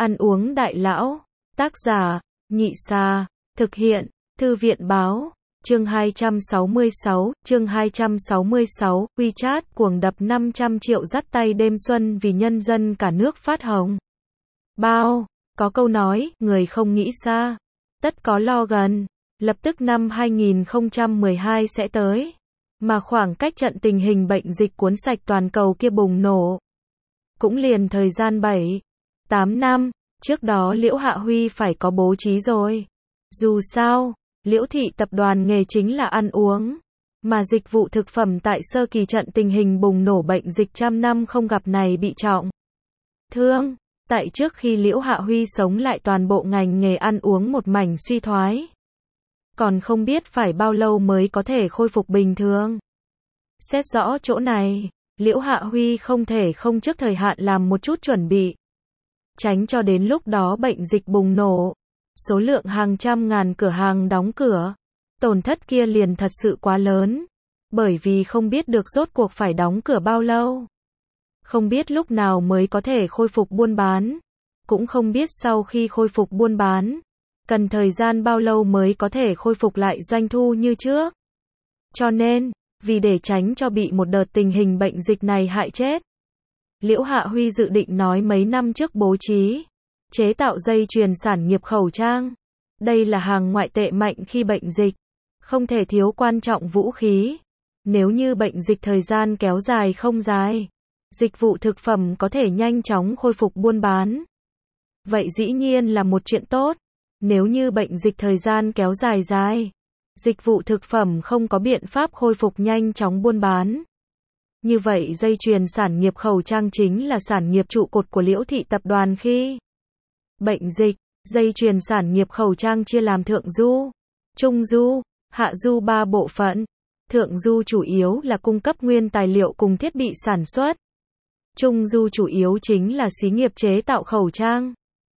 Ăn uống đại lão. Tác giả, Nhị Sa. Thực hiện, Thư viện báo. Chương 266, chương 266, WeChat cuồng đập 500 triệu dắt tay đêm xuân vì nhân dân cả nước phát hồng bao. Có câu nói, người không nghĩ xa, tất có lo gần. Lập tức năm 2012 sẽ tới. Mà khoảng cách trận tình hình bệnh dịch cuốn sạch toàn cầu kia bùng nổ cũng liền thời gian 7-8 năm. Trước đó Liễu Hạ Huy phải có bố trí rồi. Dù sao, Liễu thị tập đoàn nghề chính là ăn uống, mà dịch vụ thực phẩm tại sơ kỳ trận tình hình bùng nổ bệnh dịch trăm năm không gặp này bị trọng thương. Tại trước khi Liễu Hạ Huy sống lại toàn bộ ngành nghề ăn uống một mảnh suy thoái. Còn không biết phải bao lâu mới có thể khôi phục bình thường. Xét rõ chỗ này, Liễu Hạ Huy không thể không trước thời hạn làm một chút chuẩn bị. Tránh cho đến lúc đó bệnh dịch bùng nổ, số lượng hàng trăm ngàn cửa hàng đóng cửa, tổn thất kia liền thật sự quá lớn. Bởi vì không biết được rốt cuộc phải đóng cửa bao lâu. Không biết lúc nào mới có thể khôi phục buôn bán. Cũng không biết sau khi khôi phục buôn bán, cần thời gian bao lâu mới có thể khôi phục lại doanh thu như trước. Cho nên, vì để tránh cho bị một đợt tình hình bệnh dịch này hại chết, Liễu Hạ Huy dự định nói mấy năm trước bố trí, chế tạo dây chuyền sản nghiệp khẩu trang. Đây là hàng ngoại tệ mạnh khi bệnh dịch, không thể thiếu quan trọng vũ khí. Nếu như bệnh dịch thời gian kéo dài không dài, dịch vụ thực phẩm có thể nhanh chóng khôi phục buôn bán. Vậy dĩ nhiên là một chuyện tốt. Nếu như bệnh dịch thời gian kéo dài, dịch vụ thực phẩm không có biện pháp khôi phục nhanh chóng buôn bán. Như vậy dây chuyền sản nghiệp khẩu trang chính là sản nghiệp trụ cột của Liễu thị tập đoàn khi bệnh dịch. Dây chuyền sản nghiệp khẩu trang chia làm thượng du, trung du, hạ du 3 bộ phận. Thượng du chủ yếu là cung cấp nguyên tài liệu cùng thiết bị sản xuất. Trung du chủ yếu chính là xí nghiệp chế tạo khẩu trang.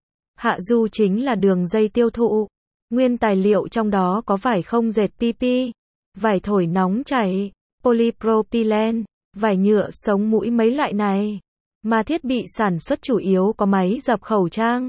Hạ du chính là đường dây tiêu thụ. Nguyên tài liệu trong đó có vải không dệt PP, vải thổi nóng chảy, polypropylene, vải nhựa sống mũi mấy loại này. Mà thiết bị sản xuất chủ yếu có máy dập khẩu trang,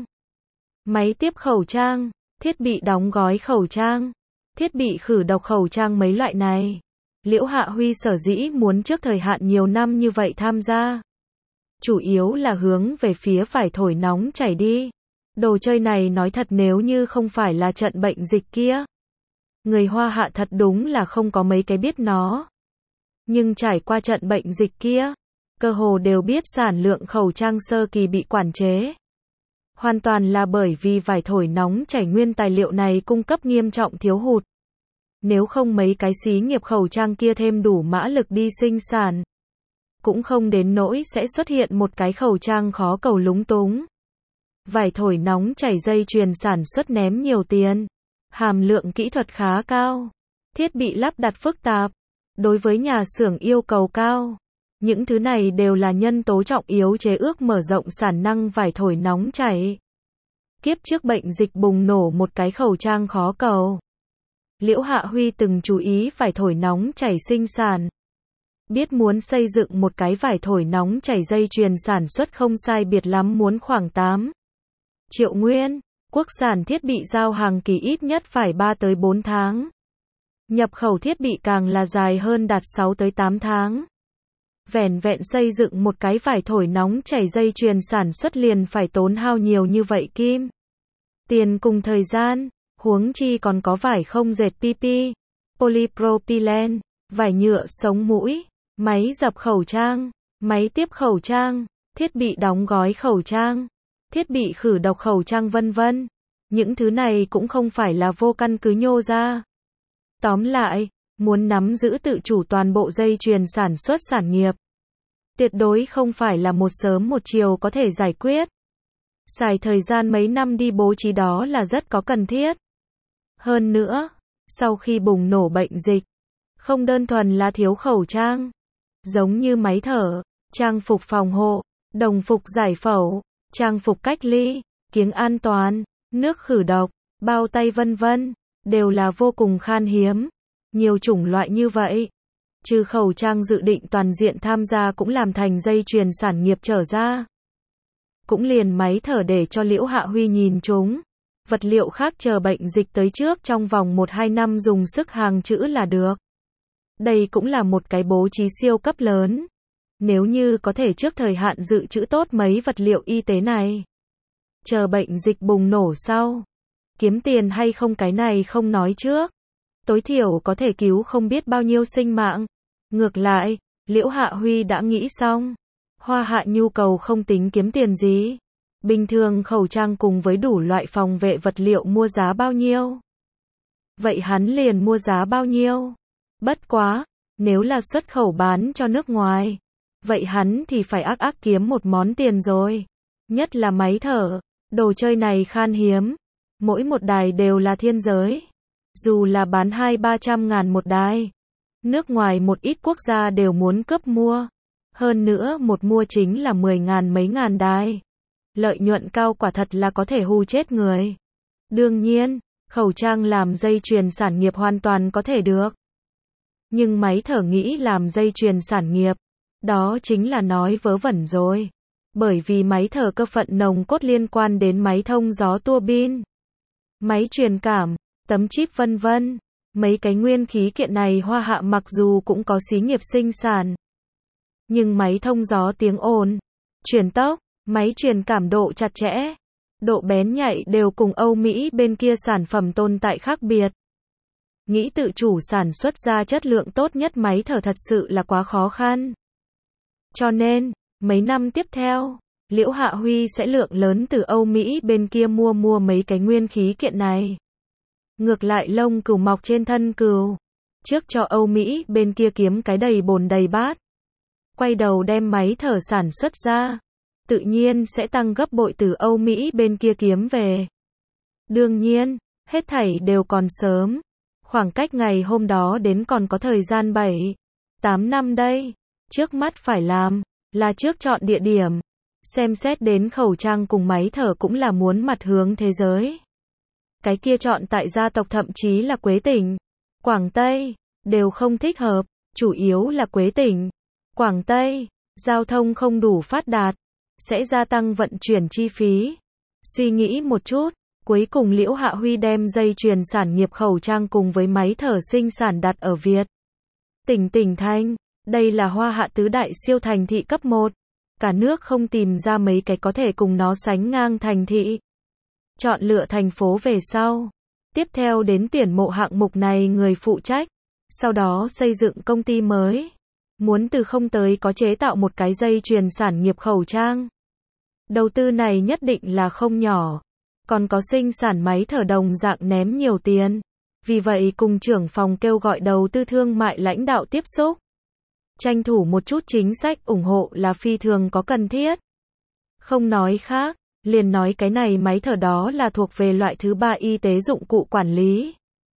máy tiếp khẩu trang, thiết bị đóng gói khẩu trang, thiết bị khử độc khẩu trang mấy loại này. Liễu Hạ Huy sở dĩ muốn trước thời hạn nhiều năm như vậy tham gia, chủ yếu là hướng về phía vải thổi nóng chảy đi. Đồ chơi này nói thật nếu như không phải là trận bệnh dịch kia, người Hoa Hạ thật đúng là không có mấy cái biết nó. Nhưng trải qua trận bệnh dịch kia, cơ hồ đều biết sản lượng khẩu trang sơ kỳ bị quản chế. Hoàn toàn là bởi vì vải thổi nóng chảy nguyên tài liệu này cung cấp nghiêm trọng thiếu hụt. Nếu không mấy cái xí nghiệp khẩu trang kia thêm đủ mã lực đi sinh sản, cũng không đến nỗi sẽ xuất hiện một cái khẩu trang khó cầu lúng túng. Vải thổi nóng chảy dây chuyền sản xuất ném nhiều tiền, hàm lượng kỹ thuật khá cao, thiết bị lắp đặt phức tạp, đối với nhà xưởng yêu cầu cao. Những thứ này đều là nhân tố trọng yếu chế ước mở rộng sản năng vải thổi nóng chảy. Kiếp trước bệnh dịch bùng nổ một cái khẩu trang khó cầu. Liễu Hạ Huy từng chú ý vải thổi nóng chảy sinh sản. Biết muốn xây dựng một cái vải thổi nóng chảy dây chuyền sản xuất không sai biệt lắm muốn khoảng 8 triệu nguyên, quốc sản thiết bị giao hàng kỳ ít nhất phải 3 tới 4 tháng. Nhập khẩu thiết bị càng là dài hơn đạt 6 tới 8 tháng. Vẻn vẹn xây dựng một cái vải thổi nóng chảy dây chuyền sản xuất liền phải tốn hao nhiều như vậy kim tiền cùng thời gian, huống chi còn có vải không dệt PP, polypropylene, vải nhựa sống mũi, máy dập khẩu trang, máy tiếp khẩu trang, thiết bị đóng gói khẩu trang, thiết bị khử độc khẩu trang vân vân. Những thứ này cũng không phải là vô căn cứ nhô ra. Tóm lại, muốn nắm giữ tự chủ toàn bộ dây chuyền sản xuất sản nghiệp, tuyệt đối không phải là một sớm một chiều có thể giải quyết. Xài thời gian mấy năm đi bố trí đó là rất có cần thiết. Hơn nữa, sau khi bùng nổ bệnh dịch, không đơn thuần là thiếu khẩu trang, giống như máy thở, trang phục phòng hộ, đồng phục giải phẫu, trang phục cách ly, kiếng an toàn, nước khử độc, bao tay vân vân, đều là vô cùng khan hiếm. Nhiều chủng loại như vậy, trừ khẩu trang dự định toàn diện tham gia cũng làm thành dây chuyền sản nghiệp trở ra. cũng liền máy thở để cho Liễu Hạ Huy nhìn chúng. Vật liệu khác chờ bệnh dịch tới trước trong vòng 1-2 năm dùng sức hàng trữ là được. Đây cũng là một cái bố trí siêu cấp lớn. Nếu như có thể trước thời hạn dự trữ tốt mấy vật liệu y tế này, chờ bệnh dịch bùng nổ sau, kiếm tiền hay không cái này không nói trước. Tối thiểu có thể cứu không biết bao nhiêu sinh mạng. Ngược lại, Liễu Hạ Huy đã nghĩ xong. Hoa Hạ nhu cầu không tính kiếm tiền gì. Bình thường khẩu trang cùng với đủ loại phòng vệ vật liệu mua giá bao nhiêu? Vậy hắn liền mua giá bao nhiêu? Bất quá, nếu là xuất khẩu bán cho nước ngoài, vậy hắn thì phải ác kiếm một món tiền rồi. Nhất là máy thở, đồ chơi này khan hiếm. Mỗi một đài đều là thiên giới. Dù là bán 200-300 ngàn một đài, nước ngoài một ít quốc gia đều muốn cướp mua. Hơn nữa một mua chính là 10 ngàn mấy ngàn đài. Lợi nhuận cao quả thật là có thể hù chết người. Đương nhiên, khẩu trang làm dây chuyền sản nghiệp hoàn toàn có thể được. Nhưng máy thở nghĩ làm dây chuyền sản nghiệp, đó chính là nói vớ vẩn rồi. Bởi vì máy thở cơ phận nồng cốt liên quan đến máy thông gió tua bin, máy truyền cảm, tấm chip vân vân. Mấy cái nguyên khí kiện này Hoa Hạ mặc dù cũng có xí nghiệp sinh sản, nhưng máy thông gió tiếng ồn, truyền tốc, máy truyền cảm độ chặt chẽ, độ bén nhạy đều cùng Âu Mỹ bên kia sản phẩm tồn tại khác biệt. Nghĩ tự chủ sản xuất ra chất lượng tốt nhất máy thở thật sự là quá khó khăn. Cho nên, mấy năm tiếp theo, Liễu Hạ Huy sẽ lượng lớn từ Âu Mỹ bên kia mua mấy cái nguyên khí kiện này. Ngược lại lông cừu mọc trên thân cừu. Trước cho Âu Mỹ bên kia kiếm cái đầy bồn đầy bát. Quay đầu đem máy thở sản xuất ra. Tự nhiên sẽ tăng gấp bội từ Âu Mỹ bên kia kiếm về. Đương nhiên, hết thảy đều còn sớm. Khoảng cách ngày hôm đó đến còn có thời gian 7-8 năm đây. Trước mắt phải làm, là trước chọn địa điểm. Xem xét đến khẩu trang cùng máy thở cũng là muốn mặt hướng thế giới. Cái kia chọn tại gia tộc thậm chí là Quế tỉnh, Quảng Tây, đều không thích hợp, chủ yếu là Quế tỉnh, Quảng Tây, giao thông không đủ phát đạt, sẽ gia tăng vận chuyển chi phí. Suy nghĩ một chút, cuối cùng Liễu Hạ Huy đem dây chuyền sản nghiệp khẩu trang cùng với máy thở sinh sản đặt ở Việt tỉnh thành. Đây là Hoa Hạ tứ đại siêu thành thị cấp 1. Cả nước không tìm ra mấy cái có thể cùng nó sánh ngang thành thị. Chọn lựa thành phố về sau. Tiếp theo đến tuyển mộ hạng mục này người phụ trách. Sau đó xây dựng công ty mới. Muốn từ không tới có chế tạo một cái dây chuyền sản nghiệp khẩu trang. Đầu tư này nhất định là không nhỏ. Còn có sinh sản máy thở đồng dạng ném nhiều tiền. Vì vậy cùng trưởng phòng kêu gọi đầu tư thương mại lãnh đạo tiếp xúc. Tranh thủ một chút chính sách ủng hộ là phi thường có cần thiết. Không nói khác, liền nói cái này máy thở đó là thuộc về loại thứ 3 y tế dụng cụ quản lý.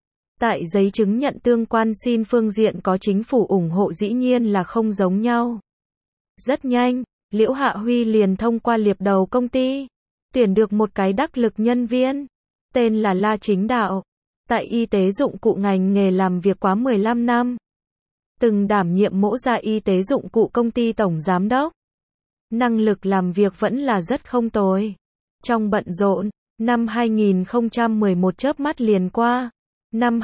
Tại giấy chứng nhận tương quan xin phương diện có chính phủ ủng hộ dĩ nhiên là không giống nhau. Rất nhanh, Liễu Hạ Huy liền thông qua liệp đầu công ty, tuyển được một cái đắc lực nhân viên, tên là La Chính Đạo. Tại y tế dụng cụ ngành nghề làm việc quá 15 năm. Từng đảm nhiệm mẫu gia y tế dụng cụ công ty tổng giám đốc. Năng lực làm việc vẫn là rất không tồi. Trong bận rộn, năm 2011 chớp mắt liền qua. Năm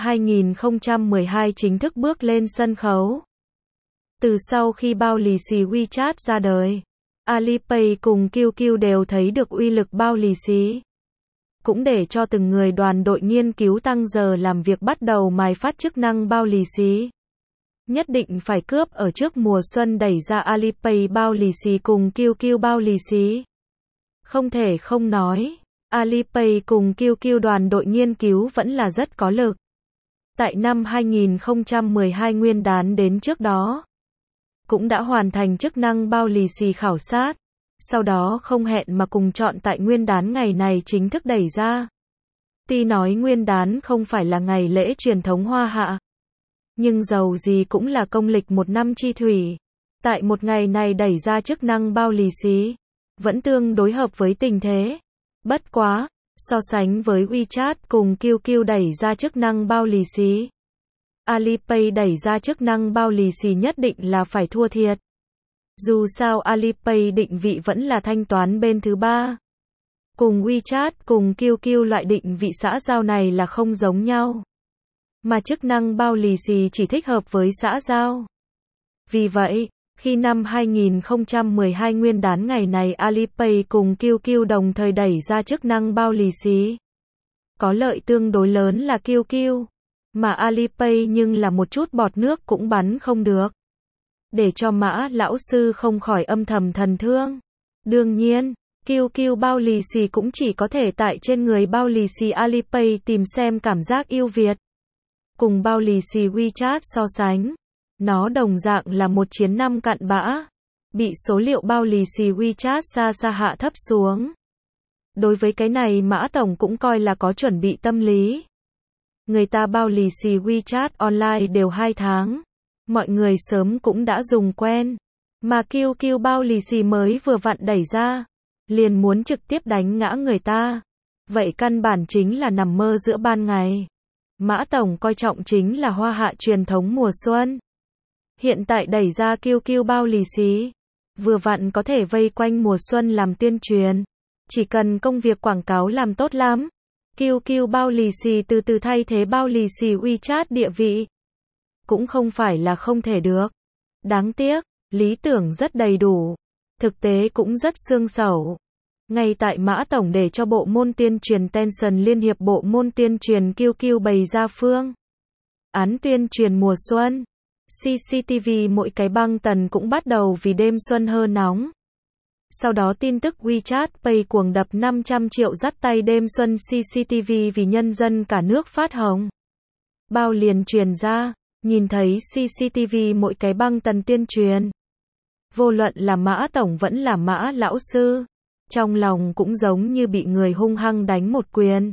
2012 chính thức bước lên sân khấu. Từ sau khi bao lì xì WeChat ra đời, Alipay cùng QQ đều thấy được uy lực bao lì xì. Cũng để cho từng người đoàn đội nghiên cứu tăng giờ làm việc bắt đầu mài phát chức năng bao lì xì. Nhất định phải cướp ở trước mùa xuân đẩy ra Alipay bao lì xì cùng QQ bao lì xì. Không thể không nói, Alipay cùng QQ đoàn đội nghiên cứu vẫn là rất có lực. Tại năm 2012 nguyên đán đến trước đó, cũng đã hoàn thành chức năng bao lì xì khảo sát. Sau đó không hẹn mà cùng chọn tại nguyên đán ngày này chính thức đẩy ra. Tuy nói nguyên đán không phải là ngày lễ truyền thống Hoa Hạ, nhưng dầu gì cũng là công lịch một năm chi thủy. Tại một ngày này đẩy ra chức năng bao lì xì, vẫn tương đối hợp với tình thế. Bất quá, so sánh với WeChat cùng QQ đẩy ra chức năng bao lì xì, Alipay đẩy ra chức năng bao lì xì nhất định là phải thua thiệt. Dù sao Alipay định vị vẫn là thanh toán bên thứ ba. Cùng WeChat cùng QQ loại định vị xã giao này là không giống nhau. Mà chức năng bao lì xì chỉ thích hợp với xã giao. Vì vậy, khi năm 2012 nguyên đán ngày này Alipay cùng QQ đồng thời đẩy ra chức năng bao lì xì. Có lợi tương đối lớn là QQ, mà Alipay nhưng là một chút bọt nước cũng bắn không được. Để cho Mã lão sư không khỏi âm thầm thần thương. Đương nhiên, QQ bao lì xì cũng chỉ có thể tại trên người bao lì xì Alipay tìm xem cảm giác ưu việt. Cùng bao lì xì WeChat so sánh, nó đồng dạng là một chiến năm cặn bã, bị số liệu bao lì xì WeChat xa hạ thấp xuống. Đối với cái này Mã Tổng cũng coi là có chuẩn bị tâm lý. Người ta bao lì xì WeChat online đều 2 tháng. Mọi người sớm cũng đã dùng quen. Mà QQ bao lì xì mới vừa vặn đẩy ra, liền muốn trực tiếp đánh ngã người ta. Vậy căn bản chính là nằm mơ giữa ban ngày. Mã Tổng coi trọng chính là hoa hạ truyền thống mùa xuân. Hiện tại đẩy ra QQ bao lì xì, vừa vặn có thể vây quanh mùa xuân làm tuyên truyền. Chỉ cần công việc quảng cáo làm tốt lắm, QQ bao lì xì từ từ thay thế bao lì xì WeChat địa vị. Cũng không phải là không thể được. Đáng tiếc, lý tưởng rất đầy đủ, thực tế cũng rất xương xẩu. Ngay tại Mã Tổng để cho bộ môn tuyên truyền Tencent liên hiệp bộ môn tuyên truyền QQ bày ra phương án tuyên truyền mùa xuân. CCTV mỗi cái băng tần cũng bắt đầu vì đêm xuân hơ nóng. Sau đó tin tức WeChat Pay cuồng đập 500 triệu dắt tay đêm xuân CCTV vì nhân dân cả nước phát hồng. Bao liền truyền ra, nhìn thấy CCTV mỗi cái băng tần tuyên truyền. Vô luận là Mã Tổng vẫn là Mã lão sư, trong lòng cũng giống như bị người hung hăng đánh một quyền.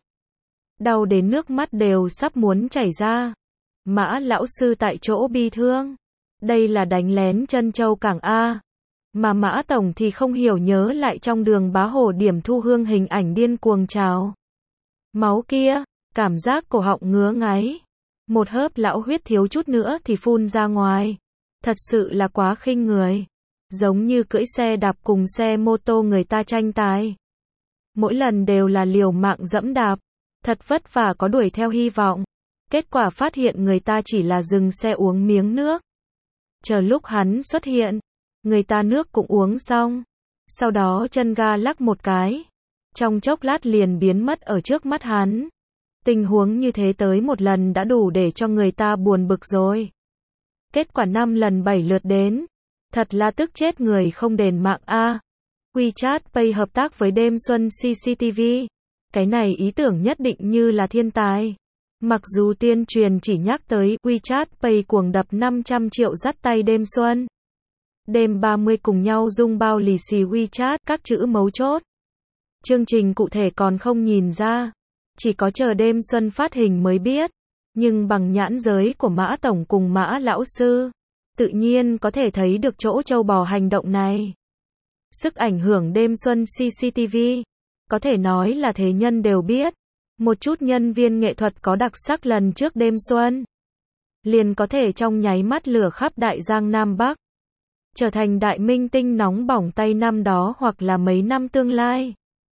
Đau đến nước mắt đều sắp muốn chảy ra. Mã lão sư tại chỗ bi thương. Đây là đánh lén chân châu cảng A. Mà Mã Tổng thì không hiểu nhớ lại trong đường Bá Hồ điểm thu hương hình ảnh điên cuồng trào máu kia, cảm giác cổ họng ngứa ngáy. Một hớp lão huyết thiếu chút nữa thì phun ra ngoài. Thật sự là quá khinh người. Giống như cưỡi xe đạp cùng xe mô tô người ta tranh tài. Mỗi lần đều là liều mạng dẫm đạp. Thật vất vả có đuổi theo hy vọng. Kết quả phát hiện người ta chỉ là dừng xe uống miếng nước. Chờ lúc hắn xuất hiện, người ta nước cũng uống xong. Sau đó chân ga lắc một cái. Trong chốc lát liền biến mất ở trước mắt hắn. Tình huống như thế tới một lần đã đủ để cho người ta buồn bực rồi. Kết quả 5 lần 7 lượt đến. Thật là tức chết người không đền mạng a. WeChat Pay hợp tác với đêm xuân CCTV. Cái này ý tưởng nhất định như là thiên tài. Mặc dù tuyên truyền chỉ nhắc tới WeChat Pay cuồng đập 500 triệu dắt tay đêm xuân. Đêm 30 cùng nhau dung bao lì xì WeChat các chữ mấu chốt. Chương trình cụ thể còn không nhìn ra. Chỉ có chờ đêm xuân phát hình mới biết. Nhưng bằng nhãn giới của Mã Tổng cùng Mã lão sư, tự nhiên có thể thấy được chỗ trâu bò hành động này. Sức ảnh hưởng đêm xuân CCTV, có thể nói là thế nhân đều biết. Một chút nhân viên nghệ thuật có đặc sắc lần trước đêm xuân, liền có thể trong nháy mắt lửa khắp Đại Giang Nam Bắc. Trở thành đại minh tinh nóng bỏng tay năm đó hoặc là mấy năm tương lai.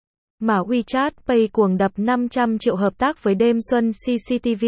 Mà WeChat Pay cuồng đập 500 triệu hợp tác với đêm xuân CCTV.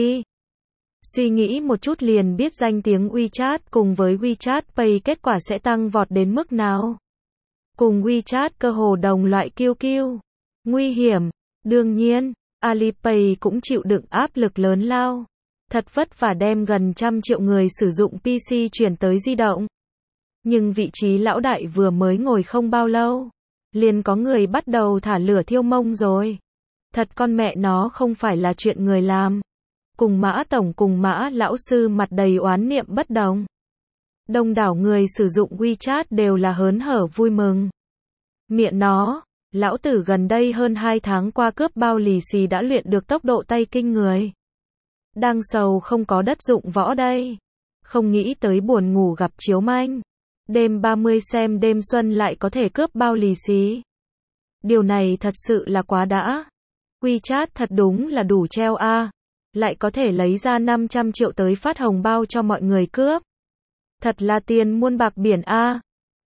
Suy nghĩ một chút liền biết danh tiếng WeChat cùng với WeChat Pay kết quả sẽ tăng vọt đến mức nào. Cùng WeChat cơ hồ đồng loại QQ. Nguy hiểm. Đương nhiên, Alipay cũng chịu đựng áp lực lớn lao. Thật vất vả đem gần 100 triệu người sử dụng PC chuyển tới di động. Nhưng vị trí lão đại vừa mới ngồi không bao lâu, liền có người bắt đầu thả lửa thiêu mông rồi. Thật con mẹ nó không phải là chuyện người làm. Cùng Mã Tổng cùng Mã lão sư mặt đầy oán niệm bất đồng. Đông đảo người sử dụng WeChat đều là hớn hở vui mừng. Miệng nó, lão tử gần đây hơn 2 tháng qua cướp bao lì xì đã luyện được tốc độ tay kinh người. Đang sầu không có đất dụng võ đây. Không nghĩ tới buồn ngủ gặp chiếu manh. Đêm 30 xem đêm xuân lại có thể cướp bao lì xì. Điều này thật sự là quá đã. WeChat thật đúng là đủ treo a. Lại có thể lấy ra 500 triệu tới phát hồng bao cho mọi người cướp. Thật là tiền muôn bạc biển a.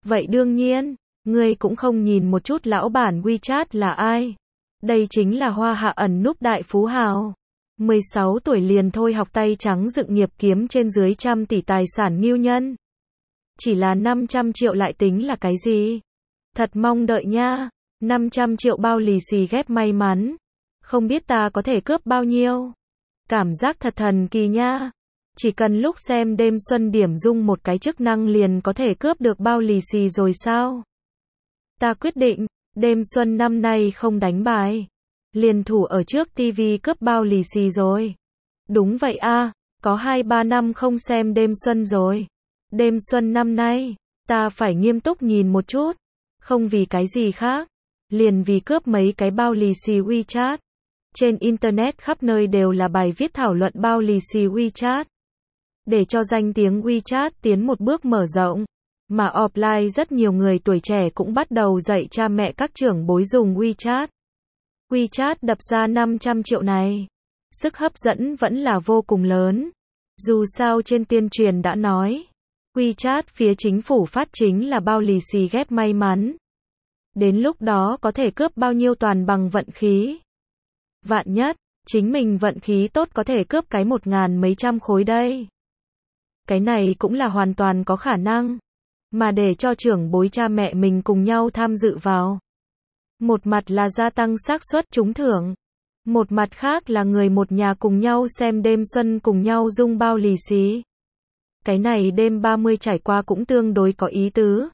Vậy đương nhiên, ngươi cũng không nhìn một chút lão bản WeChat là ai. Đây chính là Hoa Hạ ẩn núp đại phú hào. 16 tuổi liền thôi học tay trắng dựng nghiệp kiếm trên dưới trăm tỷ tài sản ngưu nhân. Chỉ là 500 triệu lại tính là cái gì? Thật mong đợi nha. 500 triệu bao lì xì ghép may mắn. Không biết ta có thể cướp bao nhiêu? Cảm giác thật thần kỳ nha. Chỉ cần lúc xem đêm xuân điểm dung một cái chức năng liền có thể cướp được bao lì xì rồi sao? Ta quyết định, đêm xuân năm nay không đánh bài. Liền thủ ở trước TV cướp bao lì xì rồi. Đúng vậy a, có 2-3 năm không xem đêm xuân rồi. Đêm xuân năm nay, ta phải nghiêm túc nhìn một chút. Không vì cái gì khác. Liền vì cướp mấy cái bao lì xì WeChat. Trên Internet khắp nơi đều là bài viết thảo luận bao lì xì WeChat. Để cho danh tiếng WeChat tiến một bước mở rộng. Mà offline rất nhiều người tuổi trẻ cũng bắt đầu dạy cha mẹ các trưởng bối dùng WeChat. WeChat đập ra 500 triệu này. Sức hấp dẫn vẫn là vô cùng lớn. Dù sao trên tuyên truyền đã nói. WeChat phía chính phủ phát chính là bao lì xì ghép may mắn. Đến lúc đó có thể cướp bao nhiêu toàn bằng vận khí. Vạn nhất, chính mình vận khí tốt có thể cướp cái 1.000 mấy trăm khối đây. Cái này cũng là hoàn toàn có khả năng. Mà để cho trưởng bối cha mẹ mình cùng nhau tham dự vào. Một mặt là gia tăng xác suất trúng thưởng. Một mặt khác là người một nhà cùng nhau xem đêm xuân cùng nhau dung bao lì xì. Cái này đêm 30 trải qua cũng tương đối có ý tứ.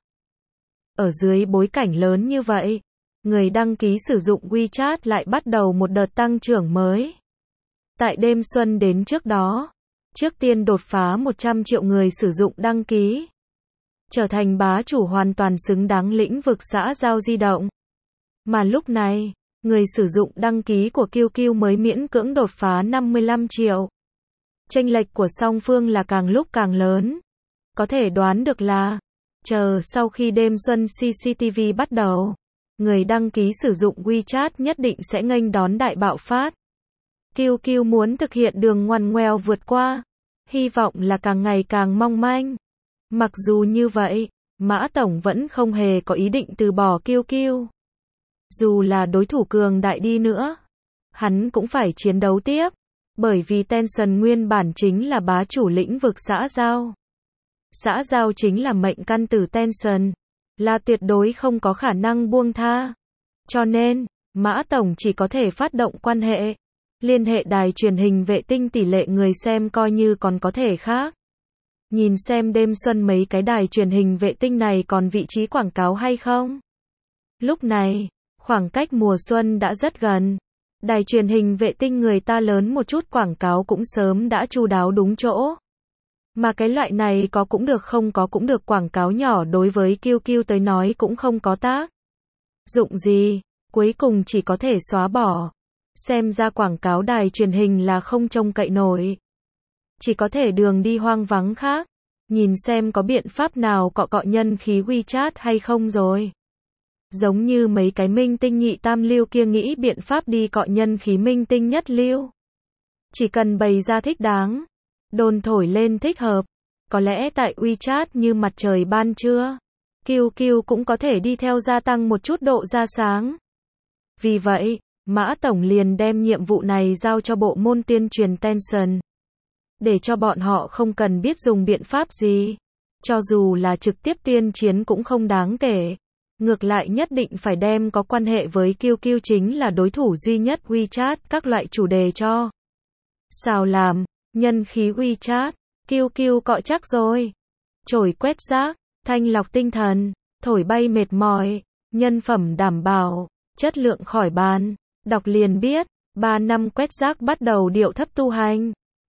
Ở dưới bối cảnh lớn như vậy, người đăng ký sử dụng WeChat lại bắt đầu một đợt tăng trưởng mới. Tại đêm xuân đến trước đó, trước tiên đột phá 100 triệu người sử dụng đăng ký. Trở thành bá chủ hoàn toàn xứng đáng lĩnh vực xã giao di động. Mà lúc này, người sử dụng đăng ký của QQ mới miễn cưỡng đột phá 55 triệu. Chênh lệch của song phương là càng lúc càng lớn. Có thể đoán được là, chờ sau khi đêm xuân CCTV bắt đầu, người đăng ký sử dụng WeChat nhất định sẽ nghênh đón đại bạo phát. QQ muốn thực hiện đường ngoằn ngoèo vượt qua, hy vọng là càng ngày càng mong manh. Mặc dù như vậy, Mã Tổng vẫn không hề có ý định từ bỏ QQ. Dù là đối thủ cường đại đi nữa, hắn cũng phải chiến đấu tiếp, bởi vì Tencent nguyên bản chính là bá chủ lĩnh vực xã giao. Xã giao chính là mệnh căn tử Tencent, là tuyệt đối không có khả năng buông tha. Cho nên, Mã Tổng chỉ có thể phát động quan hệ, liên hệ đài truyền hình vệ tinh tỷ lệ người xem coi như còn có thể khác. Nhìn xem đêm xuân mấy cái đài truyền hình vệ tinh này còn vị trí quảng cáo hay không? Lúc này, khoảng cách mùa xuân đã rất gần. Đài truyền hình vệ tinh người ta lớn một chút quảng cáo cũng sớm đã chu đáo đúng chỗ. Mà cái loại này có cũng được không có cũng được quảng cáo nhỏ đối với QQ tới nói cũng không có tác dụng gì, cuối cùng chỉ có thể xóa bỏ. Xem ra quảng cáo đài truyền hình là không trông cậy nổi. Chỉ có thể đường đi hoang vắng khác. Nhìn xem có biện pháp nào cọ nhân khí WeChat hay không rồi. Giống như mấy cái minh tinh nhị tam lưu kia nghĩ biện pháp đi cọ nhân khí minh tinh nhất lưu. Chỉ cần bày ra thích đáng, đồn thổi lên thích hợp, có lẽ tại WeChat như mặt trời ban trưa, QQ cũng có thể đi theo gia tăng một chút độ ra sáng. Vì vậy, Mã Tổng liền đem nhiệm vụ này giao cho bộ môn tuyên truyền Tencent. Để cho bọn họ không cần biết dùng biện pháp gì. Cho dù là trực tiếp tuyên chiến cũng không đáng kể. Ngược lại nhất định phải đem có quan hệ với QQ chính là đối thủ duy nhất WeChat các loại chủ đề cho. Sao làm, nhân khí WeChat, QQ cọ chắc rồi. Chổi quét rác, thanh lọc tinh thần, thổi bay mệt mỏi, nhân phẩm đảm bảo, chất lượng khỏi bàn. Đọc liền biết, 3 năm quét rác bắt đầu điệu thấp tu hành.